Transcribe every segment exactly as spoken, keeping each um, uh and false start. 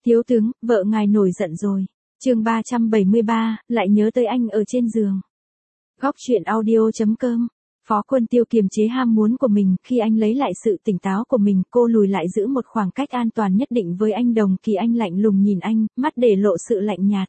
Thiếu tướng, vợ ngài nổi giận rồi. Chương ba trăm bảy mươi ba, lại nhớ tới anh ở trên giường. Góc truyện audio chấm com. Phó Quân Tiêu kiềm chế ham muốn của mình, khi anh lấy lại sự tỉnh táo của mình, cô lùi lại giữ một khoảng cách an toàn nhất định với anh. Đồng Kỳ Anh lạnh lùng nhìn anh, mắt để lộ sự lạnh nhạt.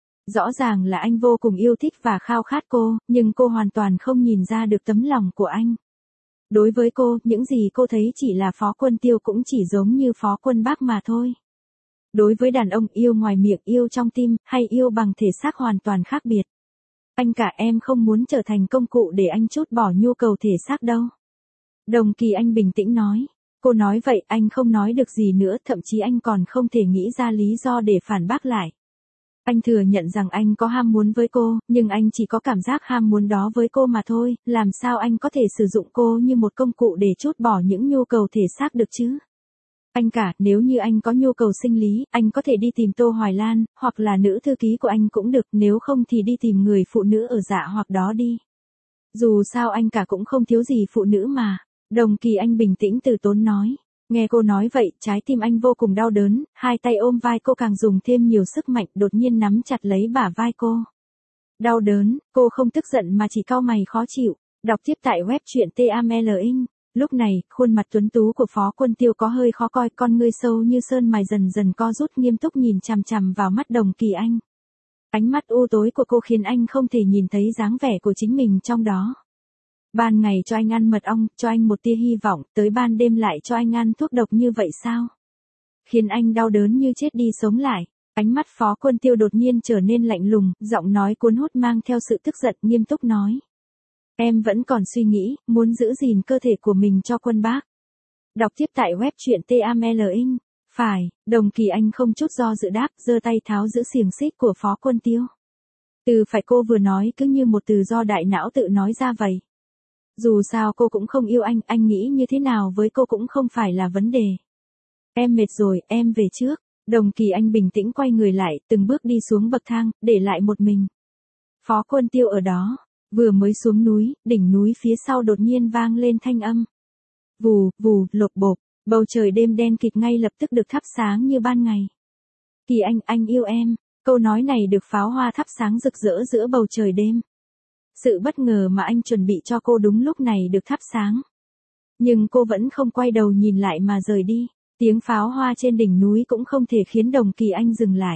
Rõ ràng là anh vô cùng yêu thích và khao khát cô, nhưng cô hoàn toàn không nhìn ra được tấm lòng của anh. Đối với cô, những gì cô thấy chỉ là Phó Quân Tiêu cũng chỉ giống như Phó Quân Bác mà thôi. Đối với đàn ông, yêu ngoài miệng, yêu trong tim, hay yêu bằng thể xác hoàn toàn khác biệt. Anh cả, em không muốn trở thành công cụ để anh trút bỏ nhu cầu thể xác đâu. Đồng Kỳ Anh bình tĩnh nói. Cô nói vậy, anh không nói được gì nữa, thậm chí anh còn không thể nghĩ ra lý do để phản bác lại. Anh thừa nhận rằng anh có ham muốn với cô, nhưng anh chỉ có cảm giác ham muốn đó với cô mà thôi, làm sao anh có thể sử dụng cô như một công cụ để trút bỏ những nhu cầu thể xác được chứ? Anh cả, nếu như anh có nhu cầu sinh lý, anh có thể đi tìm Tô Hoài Lan, hoặc là nữ thư ký của anh cũng được, nếu không thì đi tìm người phụ nữ ở Dạ Hoặc đó đi. Dù sao anh cả cũng không thiếu gì phụ nữ mà. Đồng Kỳ Anh bình tĩnh từ tốn nói. Nghe cô nói vậy, trái tim anh vô cùng đau đớn, hai tay ôm vai cô càng dùng thêm nhiều sức mạnh, đột nhiên nắm chặt lấy bả vai cô. Đau đớn, cô không tức giận mà chỉ cau mày khó chịu. Đọc tiếp tại web truyện T A M L Inc. Lúc này, khuôn mặt tuấn tú của Phó Quân Tiêu có hơi khó coi, con ngươi sâu như sơn mài dần dần co rút, nghiêm túc nhìn chằm chằm vào mắt Đồng Kỳ Anh. Ánh mắt u tối của cô khiến anh không thể nhìn thấy dáng vẻ của chính mình trong đó. Ban ngày cho anh ăn mật ong, cho anh một tia hy vọng, tới ban đêm lại cho anh ăn thuốc độc như vậy sao? Khiến anh đau đớn như chết đi sống lại. Ánh mắt Phó Quân Tiêu đột nhiên trở nên lạnh lùng, giọng nói cuốn hút mang theo sự tức giận, nghiêm túc nói. Em vẫn còn suy nghĩ, muốn giữ gìn cơ thể của mình cho Quân Bác. Đọc tiếp tại web truyện T A M L Inc. Phải, Đồng Kỳ Anh không chút do dự đáp, giơ tay tháo giữ xiềng xích của Phó Quân Tiêu. Từ phải cô vừa nói cứ như một từ do đại não tự nói ra vậy. Dù sao cô cũng không yêu anh, anh nghĩ như thế nào với cô cũng không phải là vấn đề. Em mệt rồi, em về trước. Đồng Kỳ Anh bình tĩnh quay người lại, từng bước đi xuống bậc thang, để lại một mình. Phó Quân Tiêu ở đó. Vừa mới xuống núi, đỉnh núi phía sau đột nhiên vang lên thanh âm. Vù, vù, lộp bộp, bầu trời đêm đen kịt ngay lập tức được thắp sáng như ban ngày. Kỳ Anh, anh yêu em. Câu nói này được pháo hoa thắp sáng rực rỡ giữa bầu trời đêm. Sự bất ngờ mà anh chuẩn bị cho cô đúng lúc này được thắp sáng. Nhưng cô vẫn không quay đầu nhìn lại mà rời đi. Tiếng pháo hoa trên đỉnh núi cũng không thể khiến Đồng Kỳ Anh dừng lại.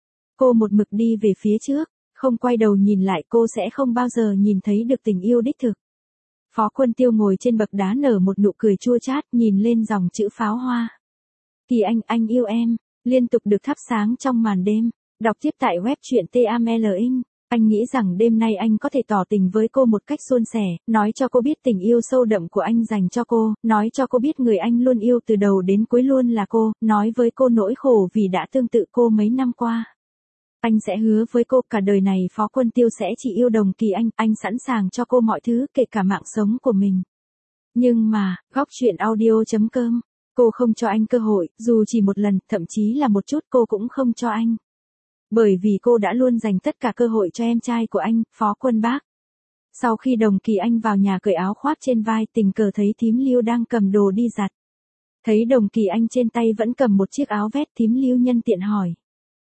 Cô một mực đi về phía trước. Không quay đầu nhìn lại, cô sẽ không bao giờ nhìn thấy được tình yêu đích thực. Phó Quân Tiêu ngồi trên bậc đá nở một nụ cười chua chát, nhìn lên dòng chữ pháo hoa. Kỳ Anh, anh yêu em, liên tục được thắp sáng trong màn đêm. Đọc tiếp tại web truyện T A M L Inc. Anh nghĩ rằng đêm nay anh có thể tỏ tình với cô một cách suôn sẻ, nói cho cô biết tình yêu sâu đậm của anh dành cho cô, nói cho cô biết người anh luôn yêu từ đầu đến cuối luôn là cô, nói với cô nỗi khổ vì đã tương tự cô mấy năm qua. Anh sẽ hứa với cô cả đời này Phó Quân Tiêu sẽ chỉ yêu Đồng Kỳ Anh, anh sẵn sàng cho cô mọi thứ kể cả mạng sống của mình. Nhưng mà, góc truyện audio chấm com, cô không cho anh cơ hội, dù chỉ một lần, thậm chí là một chút cô cũng không cho anh. Bởi vì cô đã luôn dành tất cả cơ hội cho em trai của anh, Phó Quân Bác. Sau khi Đồng Kỳ Anh vào nhà cởi áo khoác trên vai, tình cờ thấy thím Lưu đang cầm đồ đi giặt. Thấy Đồng Kỳ Anh trên tay vẫn cầm một chiếc áo vest, thím Lưu nhân tiện hỏi.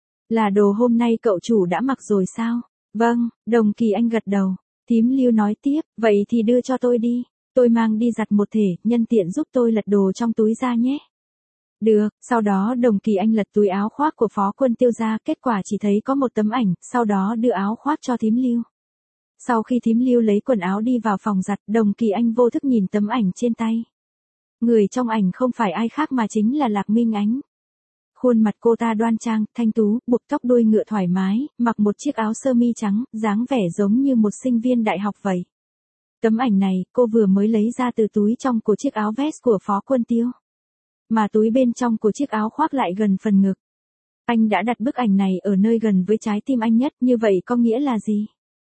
Là đồ hôm nay cậu chủ đã mặc rồi sao? Vâng, Đồng Kỳ Anh gật đầu. Thím Lưu nói tiếp, vậy thì đưa cho tôi đi. Tôi mang đi giặt một thể, nhân tiện giúp tôi lật đồ trong túi ra nhé. Được, sau đó Đồng Kỳ Anh lật túi áo khoác của Phó Quân Tiêu ra, kết quả chỉ thấy có một tấm ảnh, sau đó đưa áo khoác cho thím Lưu. Sau khi thím Lưu lấy quần áo đi vào phòng giặt, Đồng Kỳ Anh vô thức nhìn tấm ảnh trên tay. Người trong ảnh không phải ai khác mà chính là Lạc Minh Ánh. Khuôn mặt cô ta đoan trang, thanh tú, buộc tóc đuôi ngựa thoải mái, mặc một chiếc áo sơ mi trắng, dáng vẻ giống như một sinh viên đại học vậy. Tấm ảnh này, cô vừa mới lấy ra từ túi trong của chiếc áo vest của Phó Quân Tiêu. Mà túi bên trong của chiếc áo khoác lại gần phần ngực. Anh đã đặt bức ảnh này ở nơi gần với trái tim anh nhất, như vậy có nghĩa là gì?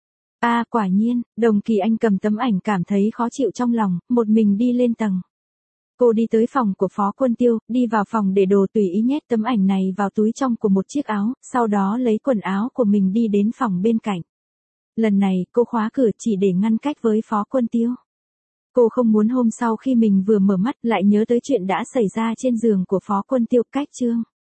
À, quả nhiên, Đồng Kỳ Anh cầm tấm ảnh cảm thấy khó chịu trong lòng, một mình đi lên tầng. Cô đi tới phòng của Phó Quân Tiêu, đi vào phòng để đồ tùy ý nhét tấm ảnh này vào túi trong của một chiếc áo, sau đó lấy quần áo của mình đi đến phòng bên cạnh. Lần này, cô khóa cửa chỉ để ngăn cách với Phó Quân Tiêu. Cô không muốn hôm sau khi mình vừa mở mắt lại nhớ tới chuyện đã xảy ra trên giường của Phó Quân Tiêu. Cách chương